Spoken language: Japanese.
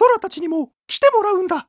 ソラたちにも来てもらうんだ。